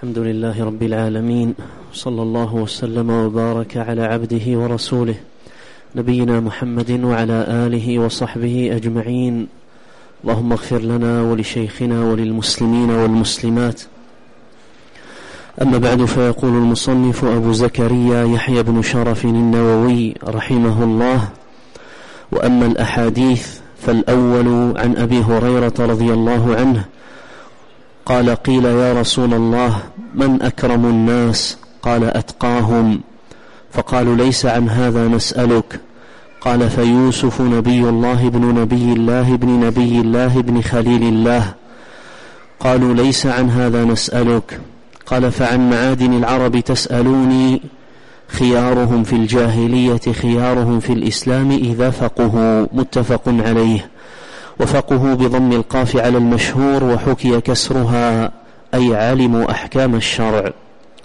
الحمد لله رب العالمين، صلى الله وسلم وبارك على عبده ورسوله نبينا محمد وعلى آله وصحبه أجمعين. اللهم اغفر لنا ولشيخنا وللمسلمين والمسلمات. أما بعد، فيقول المصنف أبو زكريا يحيى بن شرف النووي رحمه الله: وأما الأحاديث فالأول عن أبي هريرة رضي الله عنه قال: قيل يا رسول الله من أكرم الناس؟ قال: أتقاهم. فقالوا: ليس عن هذا نسألك. قال: فيوسف نبي الله ابن نبي الله ابن نبي الله ابن خليل الله. قالوا: ليس عن هذا نسألك. قال: فعن معادن العرب تسألوني؟ خيارهم في الجاهلية خيارهم في الإسلام إذا فقهوا. متفق عليه. وفقهوا بضم القاف على المشهور، وحكي كسرها أي علموا أحكام الشرع.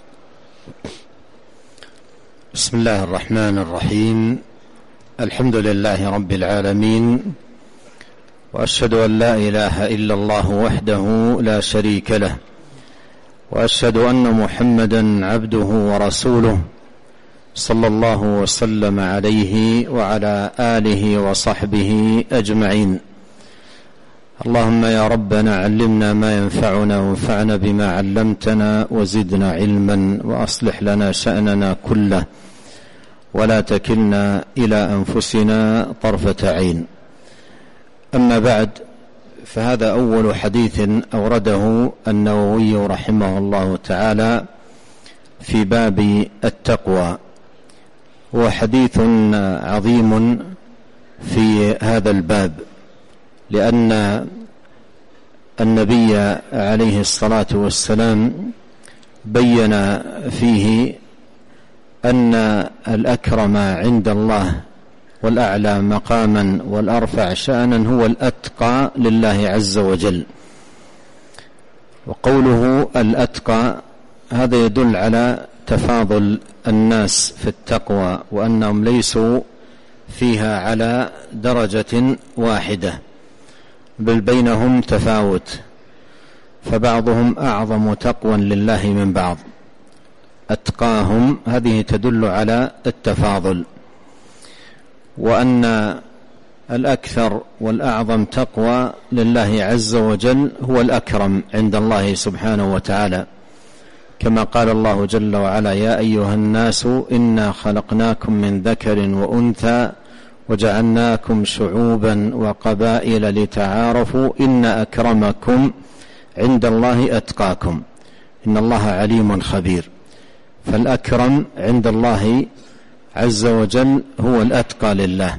بسم الله الرحمن الرحيم. الحمد لله رب العالمين، وأشهد أن لا إله إلا الله وحده لا شريك له، وأشهد أن محمدا عبده ورسوله صلى الله وسلم عليه وعلى آله وصحبه أجمعين. اللهم يا ربنا علمنا ما ينفعنا، وانفعنا بما علمتنا، وزدنا علما، وأصلح لنا شأننا كله، ولا تكلنا إلى أنفسنا طرفة عين. أما بعد، فهذا أول حديث أورده النووي رحمه الله تعالى في باب التقوى، وحديث عظيم في هذا الباب، لأن النبي عليه الصلاة والسلام بين فيه أن الأكرم عند الله والأعلى مقاما والأرفع شأنا هو الأتقى لله عز وجل. وقوله الأتقى هذا يدل على تفاضل الناس في التقوى، وأنهم ليسوا فيها على درجة واحدة، بل بينهم تفاوت، فبعضهم أعظم تقوى لله من بعض. أتقاهم هذه تدل على التفاضل، وأن الأكثر والأعظم تقوى لله عز وجل هو الأكرم عند الله سبحانه وتعالى، كما قال الله جل وعلا: يا أيها الناس إنا خلقناكم من ذكر وأنثى وجعلناكم شعوبا وقبائل لتعارفوا إن أكرمكم عند الله أتقاكم إن الله عليم خبير. فالأكرم عند الله عز وجل هو الأتقى لله.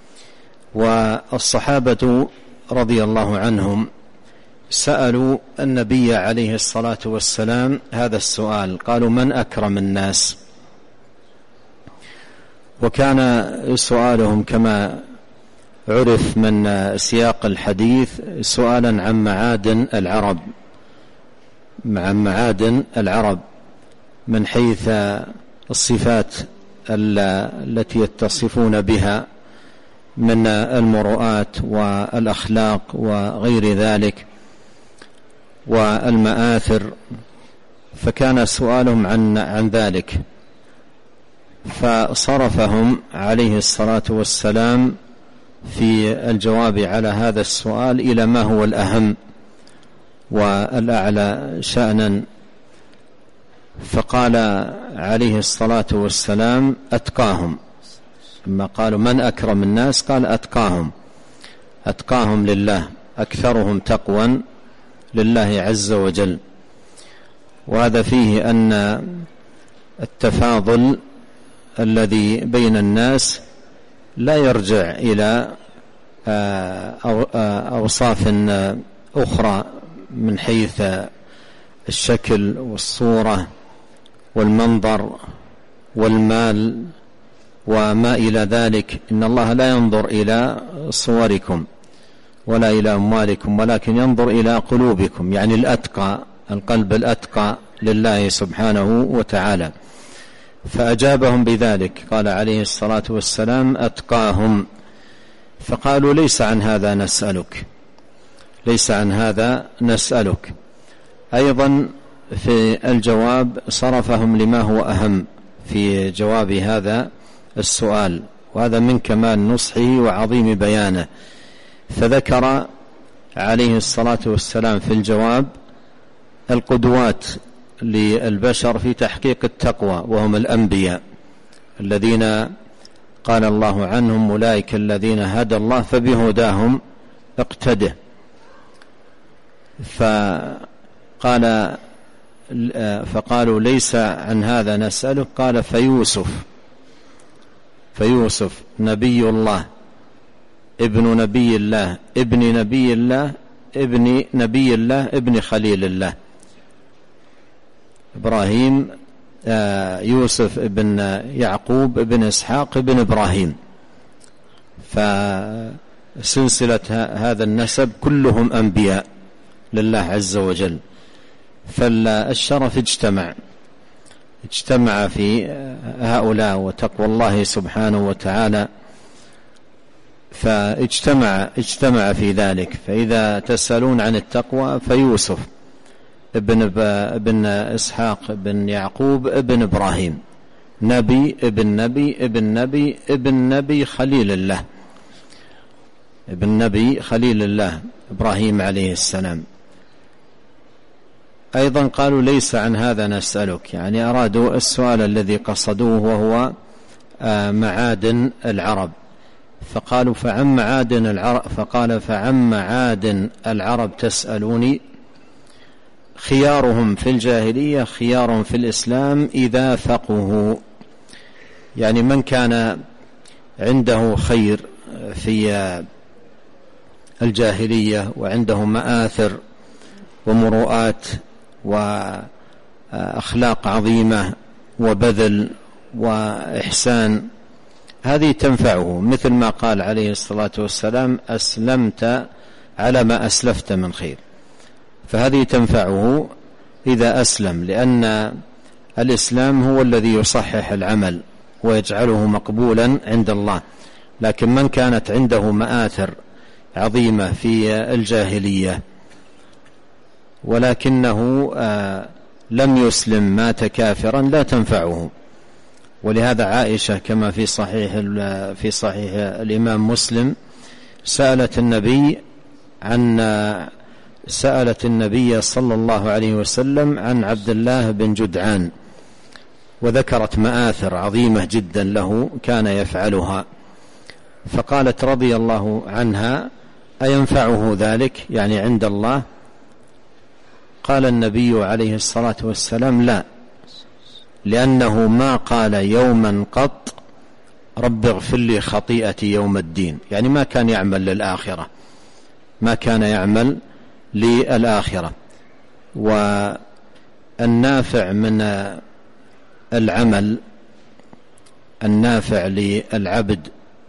والصحابة رضي الله عنهم سألوا النبي عليه الصلاة والسلام هذا السؤال، قالوا: من أكرم الناس؟ وكان سؤالهم كما عرف من سياق الحديث سؤالا عن معادن العرب من حيث الصفات التي يتصفون بها من المروءات والأخلاق وغير ذلك والمآثر، فكان سؤالهم عن ذلك، فصرفهم عليه الصلاة والسلام في الجواب على هذا السؤال إلى ما هو الأهم والأعلى شأنا، فقال عليه الصلاة والسلام: أتقاهم. لما قالوا من أكرم الناس قال: أتقاهم لله، أكثرهم تقوى لله عز وجل. وهذا فيه أن التفاضل الذي بين الناس لا يرجع إلى أوصاف أخرى من حيث الشكل والصورة والمنظر والمال وما إلى ذلك. إن الله لا ينظر إلى صوركم ولا إلى أموالكم، ولكن ينظر إلى قلوبكم، يعني الأتقى، القلب الأتقى لله سبحانه وتعالى. فأجابهم بذلك، قال عليه الصلاة والسلام: أتقاهم. فقالوا: ليس عن هذا نسألك. أيضا في الجواب صرفهم لما هو أهم في جواب هذا السؤال، وهذا من كمال نصحه وعظيم بيانه. فذكر عليه الصلاة والسلام في الجواب القدوات للبشر في تحقيق التقوى، وهم الأنبياء الذين قال الله عنهم أولئك الذين هدى الله فبهداهم اقتده. فقالوا ليس عن هذا نسألك، قال فيوسف نبي الله ابن نبي الله ابن نبي الله ابن نبي الله ابن خليل الله. إبراهيم يوسف ابن يعقوب ابن إسحاق ابن إبراهيم، فسلسلة هذا النسب كلهم أنبياء لله عز وجل. فالشرف اجتمع في هؤلاء وتقوى الله سبحانه وتعالى، فاجتمع في ذلك. فإذا تسألون عن التقوى فيوسف ابن إسحاق ابن يعقوب ابن إبراهيم، نبي ابن نبي ابن نبي ابن نبي خليل الله، ابن نبي خليل الله إبراهيم عليه السلام. أيضا قالوا ليس عن هذا نسألك، يعني أرادوا السؤال الذي قصدوه وهو معادن العرب، فقالوا فعن معادن العرب، فقال فعن معادن العرب تسألوني، خيارهم في الجاهلية خيارهم في الإسلام إذا فقهوا. يعني من كان عنده خير في الجاهلية وعنده مآثر ومروءات وأخلاق عظيمة وبذل وإحسان، هذه تنفعه، مثل ما قال عليه الصلاة والسلام أسلمت على ما أسلفت من خير، فهذه تنفعه إذا أسلم، لأن الإسلام هو الذي يصحح العمل ويجعله مقبولا عند الله. لكن من كانت عنده مآثر عظيمة في الجاهلية ولكنه لم يسلم مات كافرا لا تنفعه. ولهذا عائشة كما في صحيح الإمام مسلم سألت النبي صلى الله عليه وسلم عن عبد الله بن جدعان، وذكرت مآثر عظيمة جدا له كان يفعلها، فقالت رضي الله عنها أينفعه ذلك يعني عند الله؟ قال النبي عليه الصلاة والسلام لا، لأنه ما قال يوما قط رب اغفر لي خطيئتي يوم الدين، يعني ما كان يعمل للآخرة، ما كان يعمل للآخرة. والنافع من العمل، النافع للعبد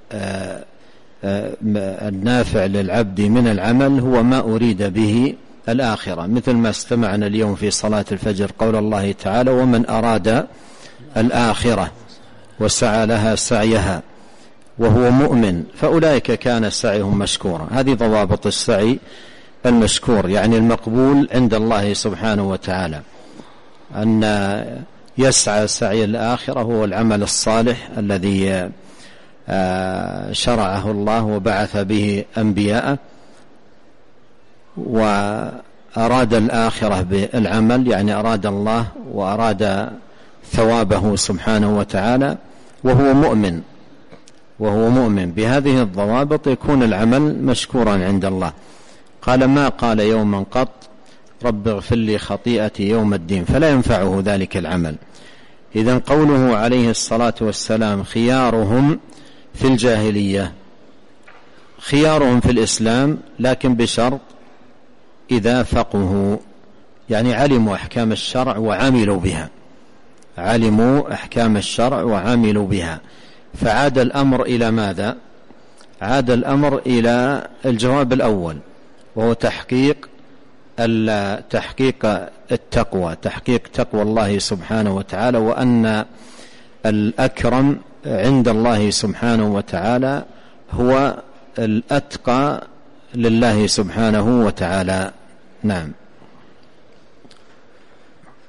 النافع للعبد من العمل هو ما أريد به الآخرة، مثل ما استمعنا اليوم في صلاة الفجر قول الله تعالى ومن أراد الآخرة وسعى لها سعيها وهو مؤمن فأولئك كان سعيهم مشكورا. هذه ضوابط السعي المشكور، يعني المقبول عند الله سبحانه وتعالى، أن يسعى سعي الآخرة هو العمل الصالح الذي شرعه الله وبعث به أنبياءه، وأراد الآخرة بالعمل يعني أراد الله وأراد ثوابه سبحانه وتعالى وهو مؤمن بهذه الضوابط يكون العمل مشكورا عند الله. قال ما قال يوما قط رب اغفر لي خطيئتي يوم الدين، فلا ينفعه ذلك العمل. إذن قوله عليه الصلاة والسلام خيارهم في الجاهلية خيارهم في الإسلام، لكن بشرط إذا فقهوا، يعني علموا أحكام الشرع وعملوا بها، علموا أحكام الشرع وعملوا بها. فعاد الأمر إلى ماذا؟ عاد الأمر إلى الجواب الأول، وهو تحقيق التقوى، تحقيق تقوى الله سبحانه وتعالى، وأن الأكرم عند الله سبحانه وتعالى هو الأتقى لله سبحانه وتعالى. نعم.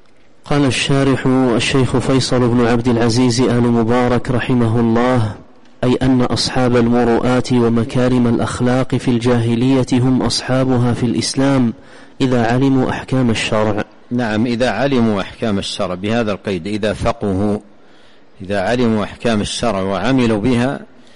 قال الشارح الشيخ فيصل بن عبد العزيز آل مبارك رحمه الله: أي أن أصحاب المروءات ومكارم الأخلاق في الجاهلية هم أصحابها في الإسلام إذا علموا أحكام الشرع. نعم، إذا علموا أحكام الشرع، بهذا القيد، إذا فقهوا، إذا علموا أحكام الشرع وعملوا بها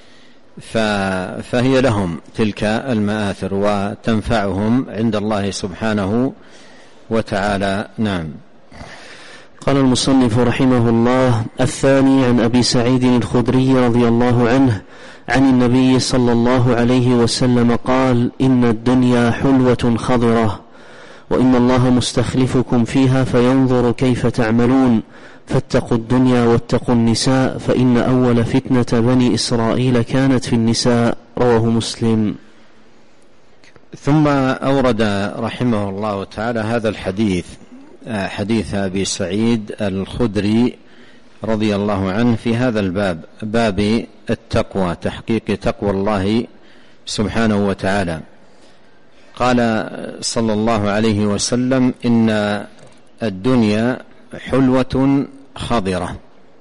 فهي لهم تلك المآثر وتنفعهم عند الله سبحانه وتعالى. نعم. قال المصنف رحمه الله: الثاني عن أبي سعيد الخدري رضي الله عنه عن النبي صلى الله عليه وسلم قال: إن الدنيا حلوة خضرة، وإن الله مستخلفكم فيها فينظر كيف تعملون، فاتقوا الدنيا واتقوا النساء، فإن أول فتنة بني إسرائيل كانت في النساء. رواه مسلم. ثم أورد رحمه الله تعالى هذا الحديث، حديث أبي سعيد الخدري رضي الله عنه في هذا الباب، باب التقوى، تحقيق تقوى الله سبحانه وتعالى. قال صلى الله عليه وسلم: إن الدنيا حلوة خضرة.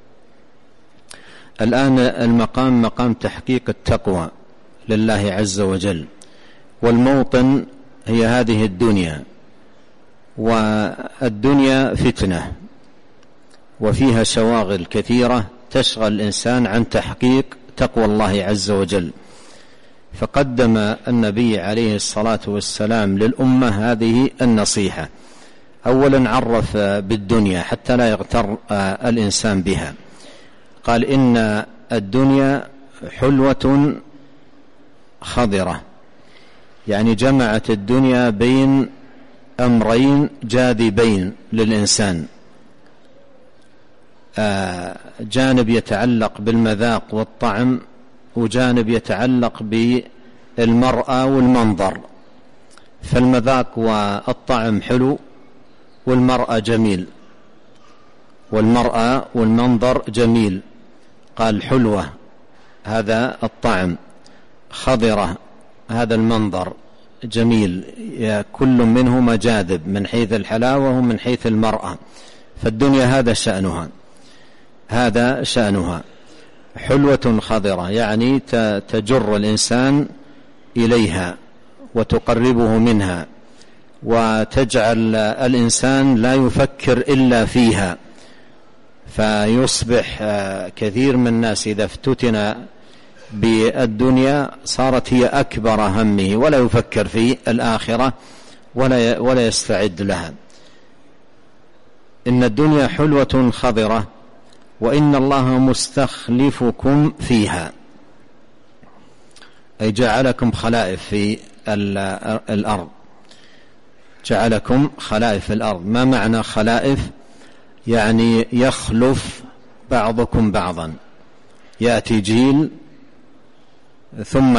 الآن المقام مقام تحقيق التقوى لله عز وجل، والموطن هي هذه الدنيا، والدنيا فتنة وفيها شواغل كثيرة تشغل الإنسان عن تحقيق تقوى الله عز وجل. فقدم النبي عليه الصلاة والسلام للأمة هذه النصيحة. أولا عرف بالدنيا حتى لا يغتر الإنسان بها، قال: إن الدنيا حلوة خضرة، يعني جمعت الدنيا بين أمرين جاذبين للإنسان، جانب يتعلق بالمذاق والطعم، وجانب يتعلق بالمرأة والمنظر. فالمذاق والطعم حلو، والمرأة جميل، والمرأة والمنظر جميل. قال: حلوة هذا الطعم، خضرة هذا المنظر جميل، كل منهما جاذب من حيث الحلاوة ومن حيث المرأة. فالدنيا هذا شأنها، هذا شأنها، حلوة خضرة، يعني تجر الإنسان إليها وتقربه منها، وتجعل الإنسان لا يفكر إلا فيها. فيصبح كثير من الناس إذا افتتن بالدنيا صارت هي أكبر همه، ولا يفكر في الآخرة ولا يستعد لها. إن الدنيا حلوة خضرة، وإن الله مستخلفكم فيها، أي جعلكم خلائف في الأرض، جعلكم خلائف في الأرض. ما معنى خلائف؟ يعني يخلف بعضكم بعضا، يأتي جيل ثم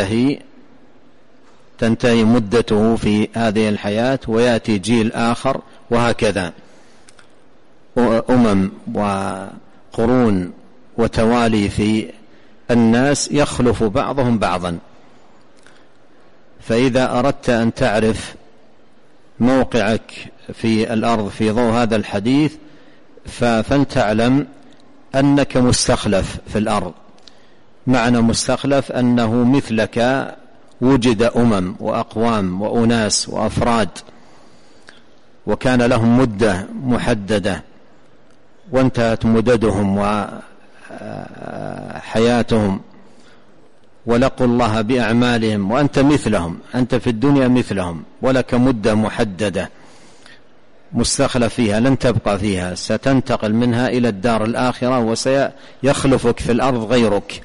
تنتهي مدته في هذه الحياة، ويأتي جيل آخر، وهكذا أمم وقرون وتوالي في الناس يخلف بعضهم بعضا. فإذا أردت أن تعرف موقعك في الأرض في ضوء هذا الحديث فلتعلم أنك مستخلف في الأرض. معنى مستخلف أنه مثلك وجد أمم وأقوام وأناس وأفراد، وكان لهم مدة محددة وانتهت مددهم وحياتهم، ولقوا الله بأعمالهم، وأنت مثلهم، أنت في الدنيا مثلهم، ولك مدة محددة مستخلف فيها، لن تبقى فيها، ستنتقل منها إلى الدار الآخرة، وسيخلفك في الأرض غيرك،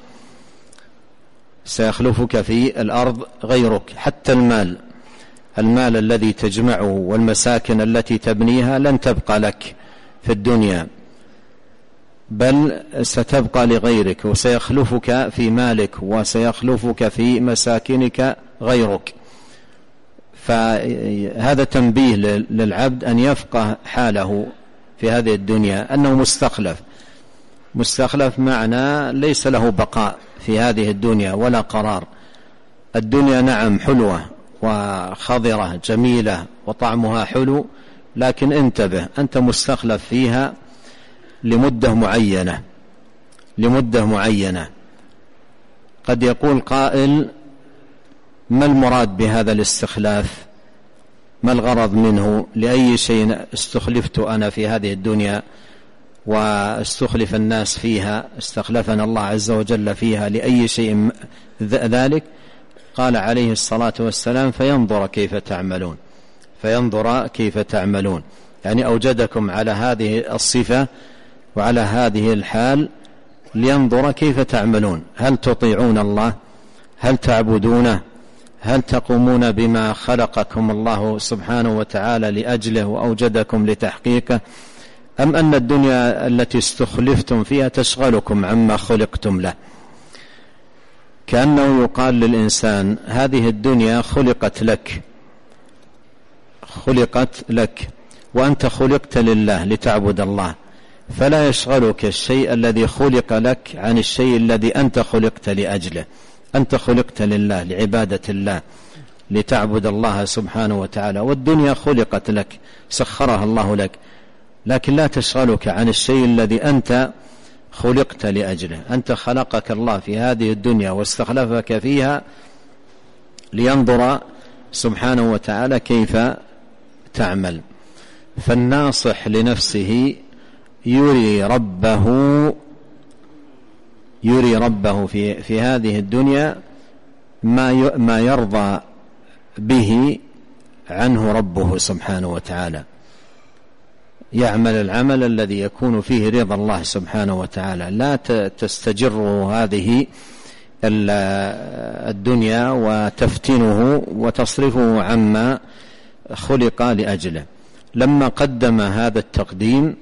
سيخلفك في الأرض غيرك. حتى المال الذي تجمعه والمساكن التي تبنيها لن تبقى لك في الدنيا، بل ستبقى لغيرك، وسيخلفك في مالك وسيخلفك في مساكنك غيرك. فهذا تنبيه للعبد أن يفقه حاله في هذه الدنيا، أنه مستخلف معنى ليس له بقاء في هذه الدنيا ولا قرار. الدنيا نعم حلوة وخضرة جميلة وطعمها حلو، لكن انتبه، أنت مستخلف فيها لمدة معينة. قد يقول قائل: ما المراد بهذا الاستخلاف؟ ما الغرض منه؟ لأي شيء استخلفت أنا في هذه الدنيا واستخلف الناس فيها؟ استخلفنا الله عز وجل فيها لأي شيء ذلك؟ قال عليه الصلاة والسلام: فينظر كيف تعملون. يعني أوجدكم على هذه الصفة وعلى هذه الحال لينظر كيف تعملون. هل تطيعون الله؟ هل تعبدونه؟ هل تقومون بما خلقكم الله سبحانه وتعالى لأجله وأوجدكم لتحقيقه؟ أم أن الدنيا التي استخلفتم فيها تشغلكم عما خلقتم له؟ كأنه يقال للإنسان: هذه الدنيا خلقت لك وأنت خلقت لله لتعبد الله، فلا يشغلك الشيء الذي خلق لك عن الشيء الذي أنت خلقت لأجله. أنت خلقت لله لعبادة الله لتعبد الله سبحانه وتعالى، والدنيا خلقت لك، سخرها الله لك، لكن لا تشغلك عن الشيء الذي أنت خلقت لأجله. أنت خلقك الله في هذه الدنيا واستخلفك فيها لينظر سبحانه وتعالى كيف تعمل. فالناصح لنفسه يري ربه في هذه الدنيا ما يرضى به عنه ربه سبحانه وتعالى، يعمل العمل الذي يكون فيه رضا الله سبحانه وتعالى، لا تستجره هذه الدنيا وتفتنه وتصرفه عما خلق لأجله. لما قدم هذا التقديم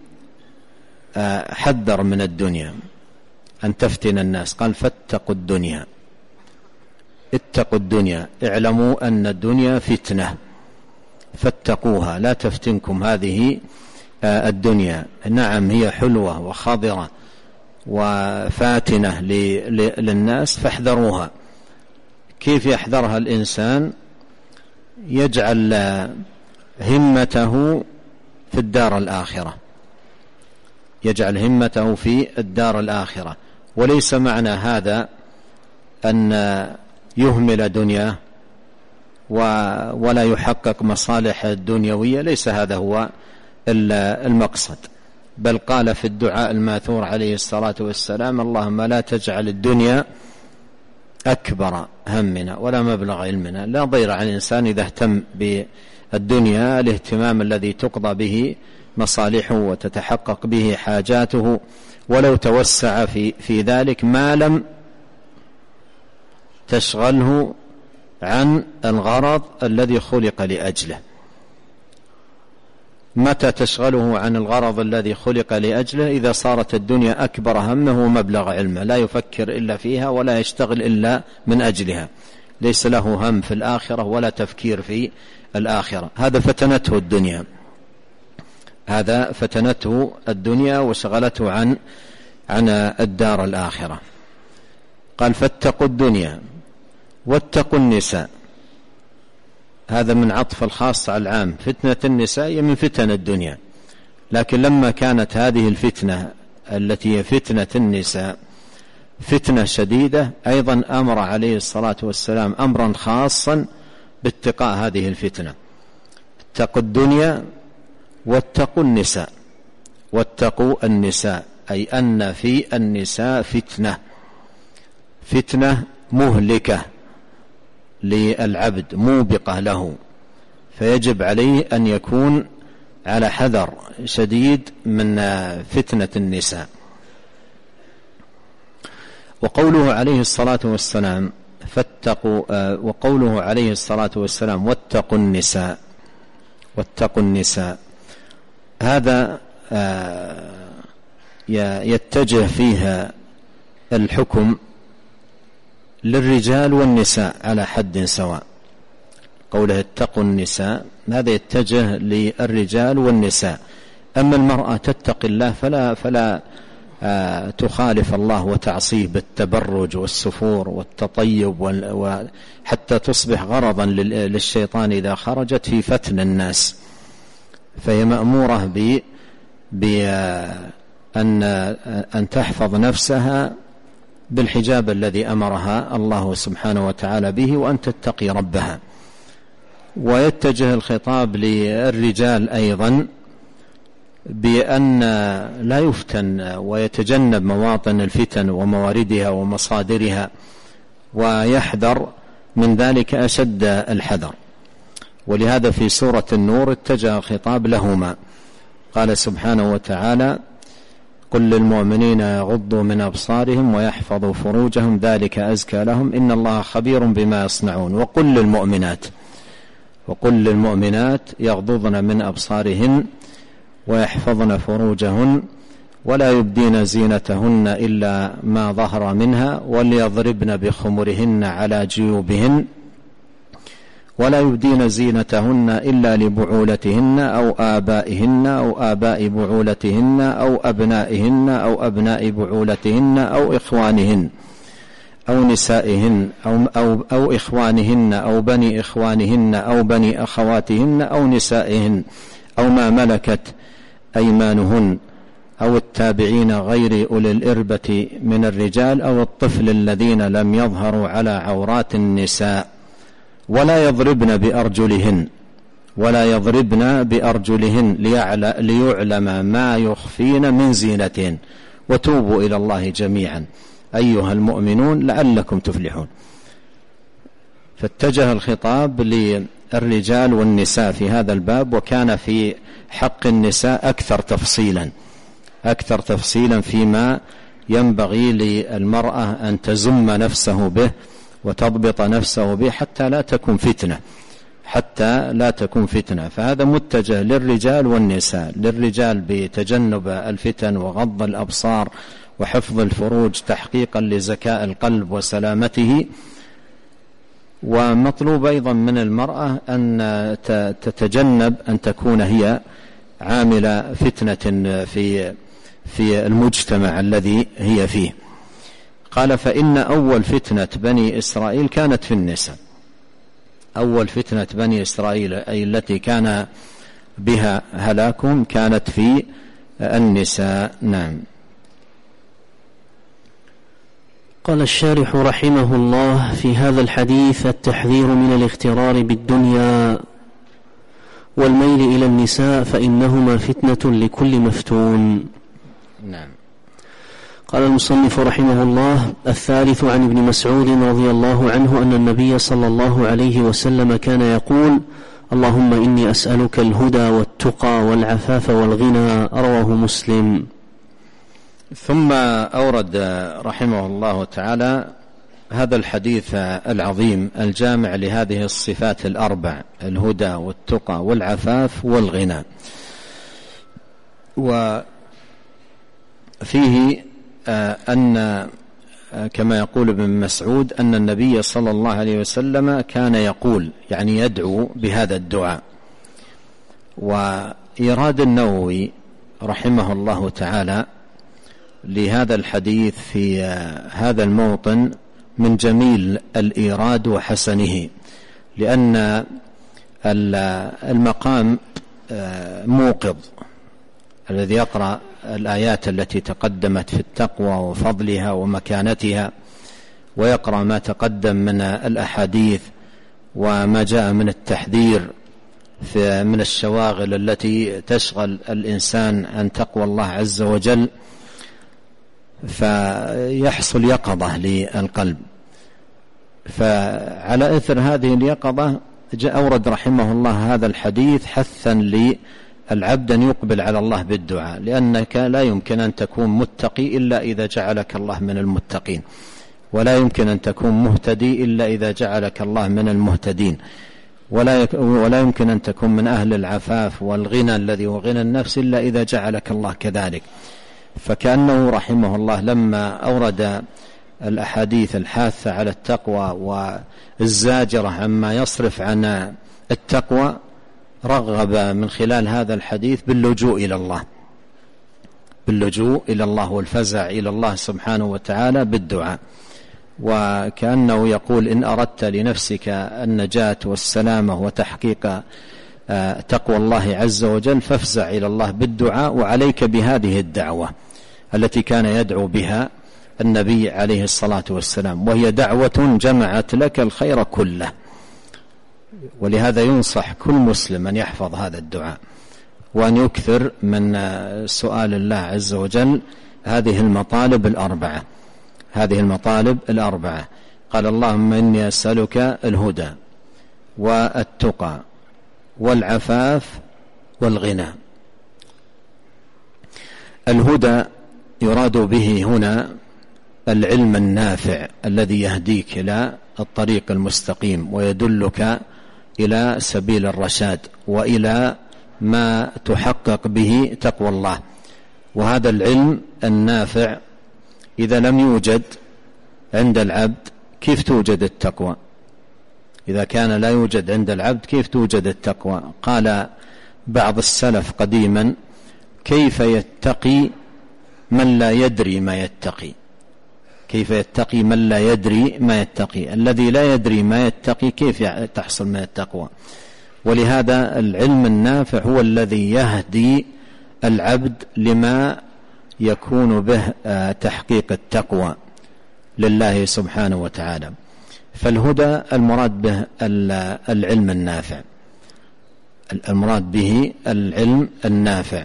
حذر من الدنيا أن تفتن الناس، قال: فاتقوا الدنيا، اتقوا الدنيا، اعلموا أن الدنيا فتنة فاتقوها، لا تفتنكم هذه الدنيا. نعم هي حلوة وخضرة وفاتنة للناس، فاحذروها. كيف يحذرها الإنسان؟ يجعل همته في الدار الآخرة، يجعل همته في الدار الآخرة. وليس معنى هذا أن يهمل دنياه ولا يحقق مصالح الدنيوية، ليس هذا هو المقصد. بل قال في الدعاء الماثور عليه الصلاة والسلام: اللهم لا تجعل الدنيا أكبر همنا ولا مبلغ علمنا. لا ضير على الإنسان إذا اهتم بالدنيا الاهتمام الذي تقضى به مصالحه وتتحقق به حاجاته، ولو توسع في ذلك ما لم تشغله عن الغرض الذي خلق لأجله. متى تشغله عن الغرض الذي خلق لأجله؟ إذا صارت الدنيا أكبر همه ومبلغ علمه، لا يفكر إلا فيها ولا يشتغل إلا من أجلها، ليس له هم في الآخرة ولا تفكير في الآخرة. هذا فتنته الدنيا وشغلته عن الدار الآخرة. قال: فاتقوا الدنيا واتقوا النساء. هذا من عطف الخاص على العام. فتنة النساء هي من فتن الدنيا، لكن لما كانت هذه الفتنة التي هي فتنة النساء فتنة شديدة، أيضا أمر عليه الصلاة والسلام أمرا خاصا باتقاء هذه الفتنة. اتقوا الدنيا واتقوا النساء. واتقوا النساء أي أن في النساء فتنة مهلكة للعبد، موبقة له، فيجب عليه أن يكون على حذر شديد من فتنة النساء. وقوله عليه الصلاة والسلام واتقوا النساء، هذا يتجه فيها الحكم للرجال والنساء على حد سواء. قوله اتقوا النساء هذا يتجه للرجال والنساء. أما المرأة تتقي الله فلا تخالف الله وتعصيه بالتبرج والسفور والتطيب وحتى تصبح غرضا للشيطان إذا خرجت في فتن الناس. فهي مأمورة بأن تحفظ نفسها بالحجاب الذي أمرها الله سبحانه وتعالى به، وأن تتقي ربها. ويتجه الخطاب للرجال أيضا بأن لا يفتن ويتجنب مواطن الفتن ومواردها ومصادرها، ويحذر من ذلك أشد الحذر. ولهذا في سورة النور اتجه الخطاب لهما، قال سبحانه وتعالى: قل للمؤمنين يغضوا من أبصارهم ويحفظوا فروجهم ذلك أزكى لهم إن الله خبير بما يصنعون. وقل للمؤمنات يغضضن من أبصارهن ويحفظن فروجهن ولا يبدين زينتهن إلا ما ظهر منها وليضربن بخمرهن على جيوبهن ولا يبدين زينتهن إلا لبعولتهن أو آبائهن أو آباء بعولتهن أو أبنائهن أو أبناء بعولتهن أو إخوانهن أو نسائهن أو إخوانهن أو بني إخوانهن أو بني أخواتهن أو نسائهن أو ما ملكت أيمانهن أو التابعين غير أولي الإربة من الرجال أو الطفل الذين لم يظهروا على عورات النساء ولا يضربن بأرجلهن ليعلم ما يخفين من زينتهن وتوبوا إلى الله جميعا أيها المؤمنون لعلكم تفلحون. فاتجه الخطاب للرجال والنساء في هذا الباب، وكان في حق النساء أكثر تفصيلا فيما ينبغي للمرأة أن تزم نفسه به وتضبط نفسه به حتى لا تكون فتنة. فهذا متجه للرجال والنساء، للرجال بتجنب الفتن وغض الأبصار وحفظ الفروج تحقيقا لزكاء القلب وسلامته، ومطلوب أيضا من المرأة أن تتجنب أن تكون هي عامل فتنة في المجتمع الذي هي فيه. قال: فإن أول فتنة بني إسرائيل كانت في النساء. أول فتنة بني إسرائيل أي التي كان بها هلاكهم كانت في النساء. نعم. قال الشارح رحمه الله: في هذا الحديث التحذير من الاغترار بالدنيا والميل إلى النساء فإنهما فتنة لكل مفتون. نعم. قال المصنف رحمه الله: الثالث عن ابن مسعود رضي الله عنه أن النبي صلى الله عليه وسلم كان يقول: اللهم إني أسألك الهدى والتقى والعفاف والغنى. رواه مسلم. ثم أورد رحمه الله تعالى هذا الحديث العظيم الجامع لهذه الصفات الأربع: الهدى والتقى والعفاف والغنى. وفيه أن كما يقول ابن مسعود أن النبي صلى الله عليه وسلم كان يقول، يعني يدعو بهذا الدعاء. وإيراد النووي رحمه الله تعالى لهذا الحديث في هذا الموطن من جميل الإيراد وحسنه، لأن المقام موقظ الذي يقرأ الآيات التي تقدمت في التقوى وفضلها ومكانتها، ويقرأ ما تقدم من الأحاديث وما جاء من التحذير من الشواغل التي تشغل الإنسان عن تقوى الله عز وجل، فيحصل يقظة للقلب. فعلى إثر هذه اليقظة أورد رحمه الله هذا الحديث حثا للعبد أن يقبل على الله بالدعاء، لأنك لا يمكن أن تكون متقي إلا إذا جعلك الله من المتقين، ولا يمكن أن تكون مهتدي إلا إذا جعلك الله من المهتدين، ولا يمكن أن تكون من أهل العفاف والغنى الذي هو غنى النفس إلا إذا جعلك الله كذلك. فكأنه رحمه الله لما أورد الأحاديث الحاثة على التقوى والزاجرة عما يصرف عن التقوى، رغب من خلال هذا الحديث باللجوء إلى الله والفزع إلى الله سبحانه وتعالى بالدعاء. وكأنه يقول: إن أردت لنفسك النجاة والسلامة وتحقيق تقوى الله عز وجل فافزع إلى الله بالدعاء، وعليك بهذه الدعوة التي كان يدعو بها النبي عليه الصلاة والسلام، وهي دعوة جمعت لك الخير كله. ولهذا ينصح كل مسلم أن يحفظ هذا الدعاء، وأن يكثر من سؤال الله عز وجل هذه المطالب الأربعة. قال: اللهم إني أسألك الهدى والتقى والعفاف والغنى. الهدى يراد به هنا العلم النافع الذي يهديك إلى الطريق المستقيم ويدلك إلى سبيل الرشاد وإلى ما تحقق به تقوى الله. وهذا العلم النافع إذا لم يوجد عند العبد كيف توجد التقوى؟ إذا كان لا يوجد عند العبد كيف توجد التقوى؟ قال بعض السلف قديما: كيف يتقي من لا يدري ما يتقي؟ كيف يتقي من لا يدري ما يتقي؟ الذي لا يدري ما يتقي كيف تحصل من التقوى؟ ولهذا العلم النافع هو الذي يهدي العبد لما يكون به تحقيق التقوى لله سبحانه وتعالى. فالهدى المراد به العلم النافع، المراد به العلم النافع.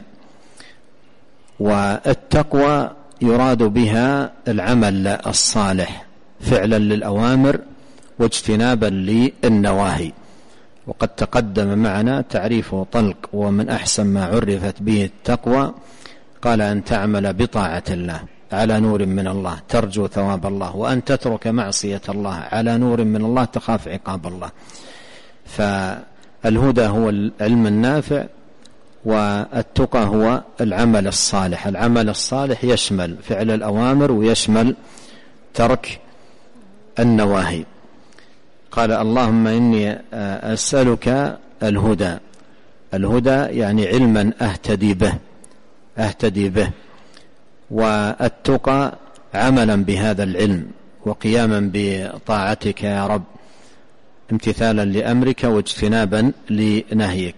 والتقوى يراد بها العمل الصالح فعلا للأوامر واجتنابا للنواهي. وقد تقدم معنا تعريفه طلق: ومن أحسن ما عرفت به التقوى قال أن تعمل بطاعة الله على نور من الله ترجو ثواب الله، وأن تترك معصية الله على نور من الله تخاف عقاب الله. فالهدى هو العلم النافع، والتقى هو العمل الصالح. العمل الصالح يشمل فعل الأوامر ويشمل ترك النواهي. قال: اللهم إني أسألك الهدى. الهدى يعني علما أهتدي به، والتقى عملا بهذا العلم وقياما بطاعتك يا رب، امتثالا لأمرك واجتنابا لنهيك.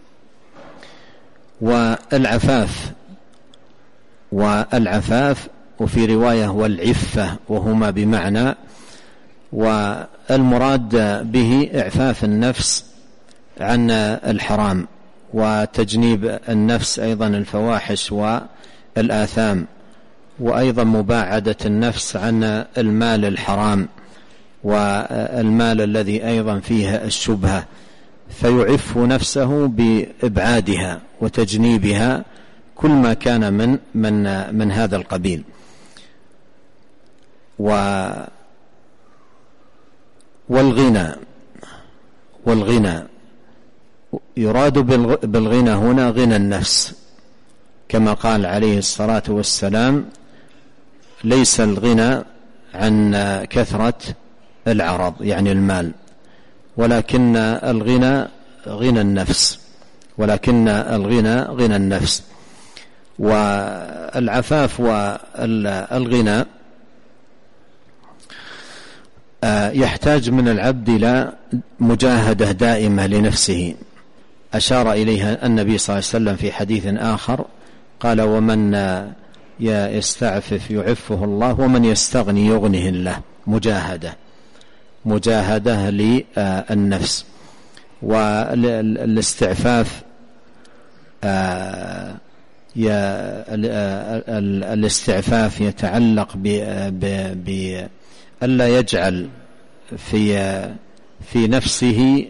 والعفاف وفي رواية والعفة، وهما بمعنى. والمراد به إعفاف النفس عن الحرام، وتجنيب النفس أيضا الفواحش والآثام، وأيضا مباعدة النفس عن المال الحرام والمال الذي أيضا فيه الشبهة، فيعف نفسه بإبعادها وتجنيبها كل ما كان من هذا القبيل. والغنى يراد بالغنى هنا غنى النفس، كما قال عليه الصلاة والسلام: ليس الغنى عن كثرة العرض يعني المال، ولكن الغنى غنى النفس. والعفاف والغنى يحتاج من العبد إلى مجاهدة دائمة لنفسه، أشار إليها النبي صلى الله عليه وسلم في حديث آخر قال: ومن يستعفف يعفه الله، ومن يستغني يغنه الله. مجاهدة للنفس. والاستعفاف الاستعفاف يتعلق بألا يجعل في نفسه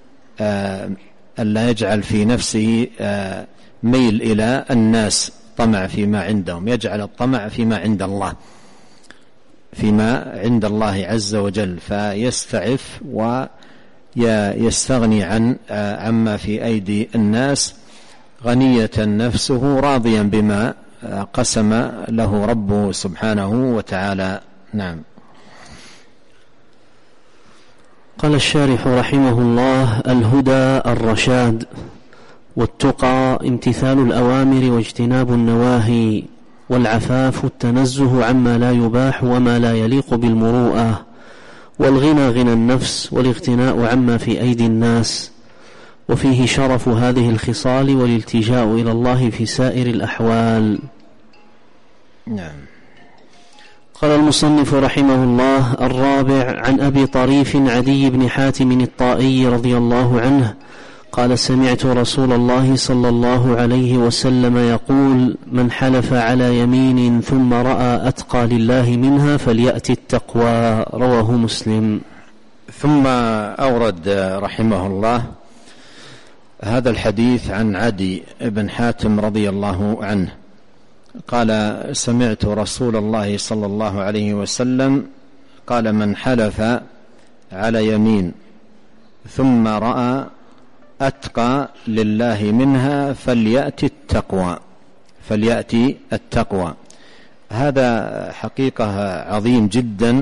ميل إلى الناس، طمع فيما عندهم، يجعل الطمع فيما عند الله عز وجل، فيستعف ويستغني عما في أيدي الناس، غنية نفسه راضيا بما قسم له ربه سبحانه وتعالى. نعم. قال الشارح رحمه الله: الهدى الرشاد، والتقى امتثال الأوامر واجتناب النواهي، والعفاف التنزه عما لا يباح وما لا يليق بالمروءة، والغنى غنى النفس والاغتناء عما في أيدي الناس، وفيه شرف هذه الخصال والالتجاء إلى الله في سائر الأحوال. نعم. قال المصنف رحمه الله: الرابع، عن أبي طريف عدي بن حاتم الطائي رضي الله عنه قال: سمعت رسول الله صلى الله عليه وسلم يقول: من حلف على يمين ثم رأى أتقى لله منها فليأتي التقوى. رواه مسلم. ثم أورد رحمه الله هذا الحديث عن عدي بن حاتم رضي الله عنه قال: سمعت رسول الله صلى الله عليه وسلم قال: من حلف على يمين ثم رأى أتقى لله منها فليأتي التقوى. هذا حقيقة عظيم جدا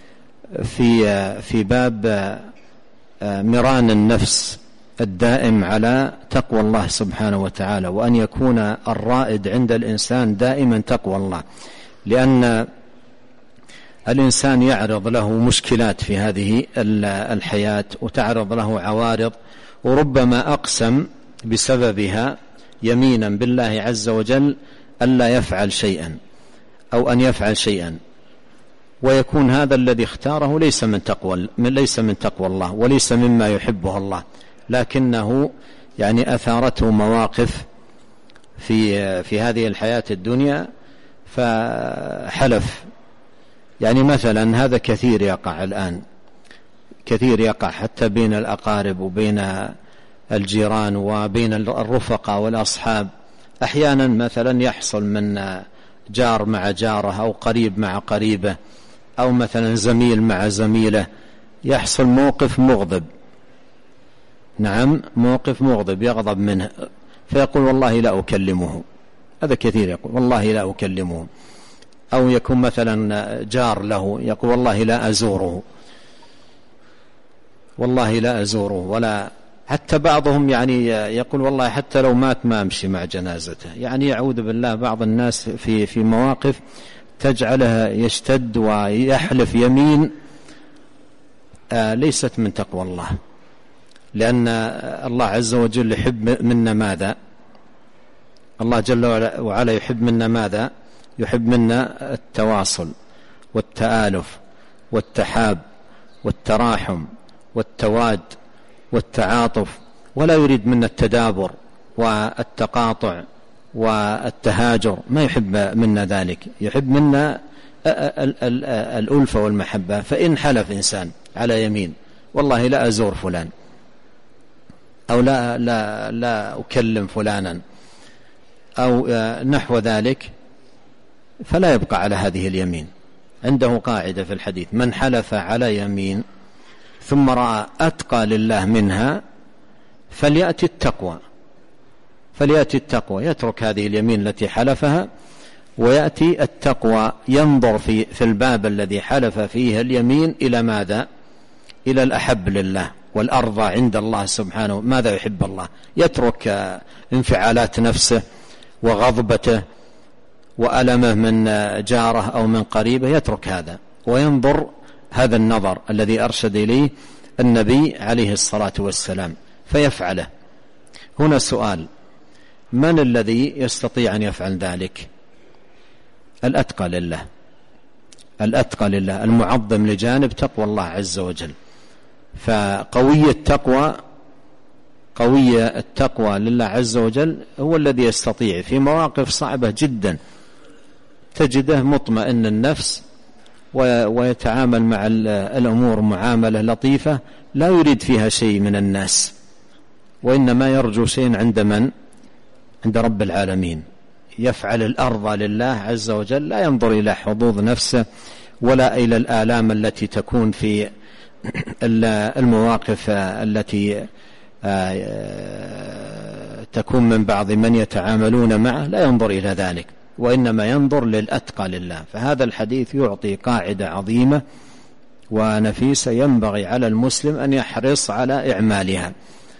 في باب مران النفس الدائم على تقوى الله سبحانه وتعالى، وأن يكون الرائد عند الإنسان دائما تقوى الله، لأن الإنسان يعرض له مشكلات في هذه الحياة، وتعرض له عوارض، وربما أقسم بسببها يمينا بالله عز وجل ألا يفعل شيئا أو أن يفعل شيئا، ويكون هذا الذي اختاره ليس من تقوى الله وليس مما يحبه الله، لكنه يعني أثارته مواقف في هذه الحياة الدنيا فحلف. يعني مثلا هذا كثير يقع الآن، كثير يقع حتى بين الأقارب وبين الجيران وبين الرفقاء والأصحاب. أحيانا مثلا يحصل من جار مع جاره أو قريب مع قريبه أو مثلا زميل مع زميله، يحصل موقف مغضب، نعم موقف مغضب يغضب منه فيقول: والله لا أكلمه. هذا كثير يقول: والله لا أكلمه. أو يكون مثلا جار له يقول: والله لا أزوره، والله لا أزوره. ولا حتى بعضهم يعني يقول: والله حتى لو مات ما أمشي مع جنازته. يعني يعوذ بالله، بعض الناس في مواقف تجعله يشتد ويحلف يمين ليست من تقوى الله، لأن الله عز وجل يحب منا ماذا؟ الله جل وعلا يحب منا ماذا؟ يحب منا التواصل والتآلف والتحاب والتراحم والتواد والتعاطف، ولا يريد منا التدابر والتقاطع والتهاجر، ما يحب منا ذلك، يحب منا الألفة والمحبة. فإن حلف إنسان على يمين: والله لا أزور فلان، أو لا أكلم فلانا، أو نحو ذلك، فلا يبقى على هذه اليمين. عنده قاعدة في الحديث: من حلف على يمين ثم رأى أتقى لله منها فليأتي التقوى، يترك هذه اليمين التي حلفها ويأتي التقوى، ينظر في الباب الذي حلف فيه اليمين إلى ماذا؟ إلى الأحب لله والأرضى عند الله سبحانه، ماذا يحب الله، يترك انفعالات نفسه وغضبته وألمه من جاره أو من قريبه، يترك هذا وينظر هذا النظر الذي أرشد إليه النبي عليه الصلاة والسلام فيفعله. هنا سؤال: من الذي يستطيع أن يفعل ذلك؟ الأتقى لله المعظم لجانب تقوى الله عز وجل. فقوي التقوى لله عز وجل هو الذي يستطيع في مواقف صعبة جدا تجده مطمئن النفس ويتعامل مع الأمور معاملة لطيفة، لا يريد فيها شيء من الناس، وإنما يرجو شيء عند من؟ عند رب العالمين. يفعل الأرض لله عز وجل، لا ينظر إلى حظوظ نفسه ولا إلى الآلام التي تكون في المواقف التي تكون من بعض من يتعاملون معه، لا ينظر إلى ذلك، وإنما ينظر للأتقى لله. فهذا الحديث يعطي قاعدة عظيمة ونفيسة ينبغي على المسلم أن يحرص على إعمالها.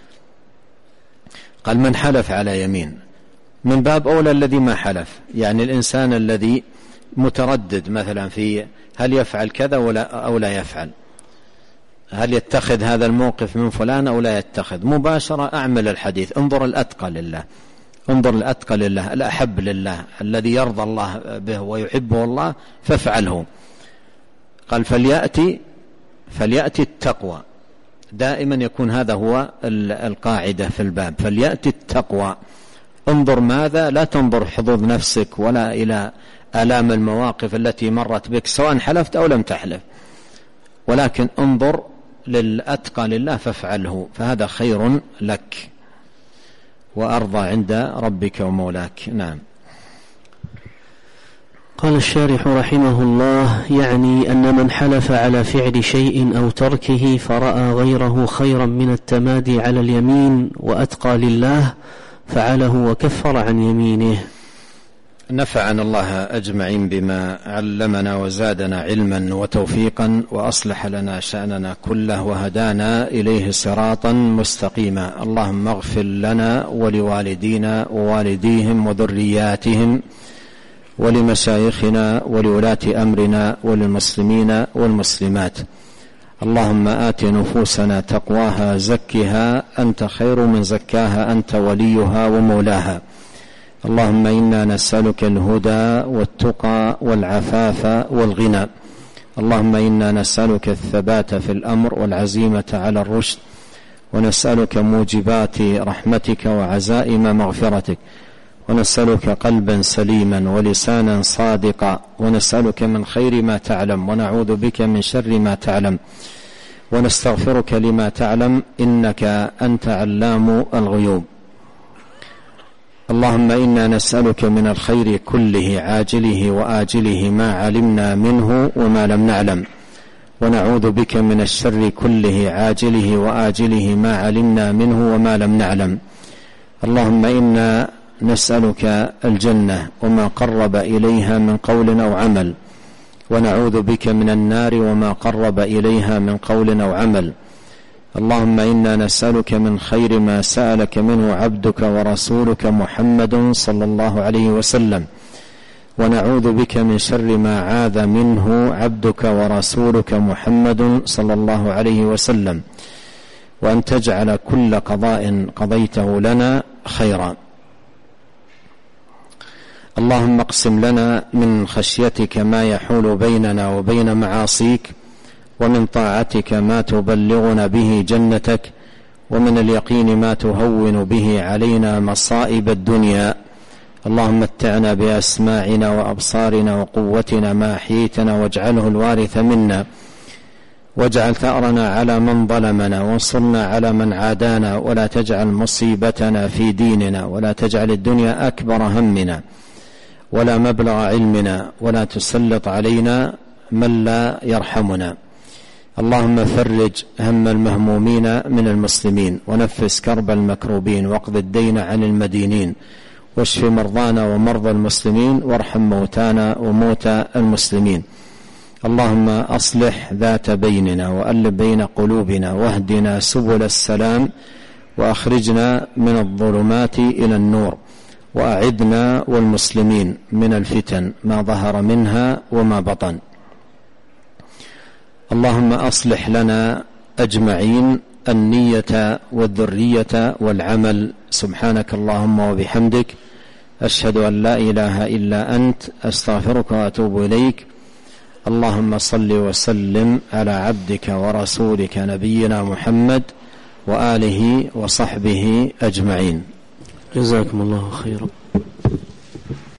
قال: من حلف على يمين، من باب أولى الذي ما حلف، يعني الإنسان الذي متردد مثلا في هل يفعل كذا أو لا يفعل، هل يتخذ هذا الموقف من فلان أو لا يتخذ؟ مباشرة أعمل الحديث، انظر الأتقى لله، انظر الأتقى لله، الأحب لله، الذي يرضى الله به ويحبه الله فافعله. قال فليأتي التقوى، دائما يكون هذا هو القاعدة في الباب، فليأتي التقوى. انظر ماذا، لا تنظر حظوظ نفسك ولا إلى آلام المواقف التي مرت بك سواء حلفت أو لم تحلف، ولكن انظر للأتقى لله فافعله، فهذا خير لك وأرضى عند ربك ومولاك. نعم. قال الشارح رحمه الله: يعني أن من حلف على فعل شيء أو تركه فرأى غيره خيرا من التمادي على اليمين وأتقى لله فعله وكفر عن يمينه. نفعنا الله أجمعين بما علمنا وزادنا علما وتوفيقا وأصلح لنا شأننا كله وهدانا إليه صراطا مستقيما. اللهم اغفر لنا ولوالدينا ووالديهم وذرياتهم ولمشايخنا ولولاة أمرنا وللمسلمين والمسلمات. اللهم آت نفوسنا تقواها زكها أنت خير من زكاها أنت وليها ومولاها. اللهم إنا نسألك الهدى والتقى والعفاف والغنى. اللهم إنا نسألك الثبات في الأمر والعزيمة على الرشد، ونسألك موجبات رحمتك وعزائم مغفرتك، ونسألك قلبا سليما ولسانا صادقا، ونسألك من خير ما تعلم ونعوذ بك من شر ما تعلم، ونستغفرك لما تعلم إنك أنت علام الغيوب. اللهم إنا نسألك من الخير كله عاجله وآجله ما علمنا منه وما لم نعلم، ونعوذ بك من الشر كله عاجله وآجله ما علمنا منه وما لم نعلم. اللهم إنا نسألك الجنة وما قرب إليها من قول أو عمل، ونعوذ بك من النار وما قرب إليها من قول أو عمل. اللهم إنا نسألك من خير ما سألك منه عبدك ورسولك محمد صلى الله عليه وسلم، ونعوذ بك من شر ما عاذ منه عبدك ورسولك محمد صلى الله عليه وسلم، وأن تجعل كل قضاء قضيته لنا خيرا. اللهم اقسم لنا من خشيتك ما يحول بيننا وبين معاصيك، ومن طاعتك ما تبلغنا به جنتك، ومن اليقين ما تهون به علينا مصائب الدنيا. اللهم متعنا بأسماعنا وأبصارنا وقوتنا ما أحييتنا، واجعله الوارث منا، واجعل ثأرنا على من ظلمنا، وانصرنا على من عادانا، ولا تجعل مصيبتنا في ديننا، ولا تجعل الدنيا أكبر همنا ولا مبلغ علمنا، ولا تسلط علينا من لا يرحمنا. اللهم فرج هم المهمومين من المسلمين، ونفس كرب المكروبين، واقض الدين عن المدينين، واشف مرضانا ومرضى المسلمين، وارحم موتانا وموتى المسلمين. اللهم أصلح ذات بيننا وألف بين قلوبنا، واهدنا سبل السلام، وأخرجنا من الظلمات إلى النور، وأعدنا والمسلمين من الفتن ما ظهر منها وما بطن. اللهم أصلح لنا أجمعين النية والذرية والعمل. سبحانك اللهم وبحمدك، أشهد أن لا إله إلا أنت، أستغفرك وأتوب إليك. اللهم صل وسلم على عبدك ورسولك نبينا محمد وآله وصحبه أجمعين. جزاكم الله خيرا.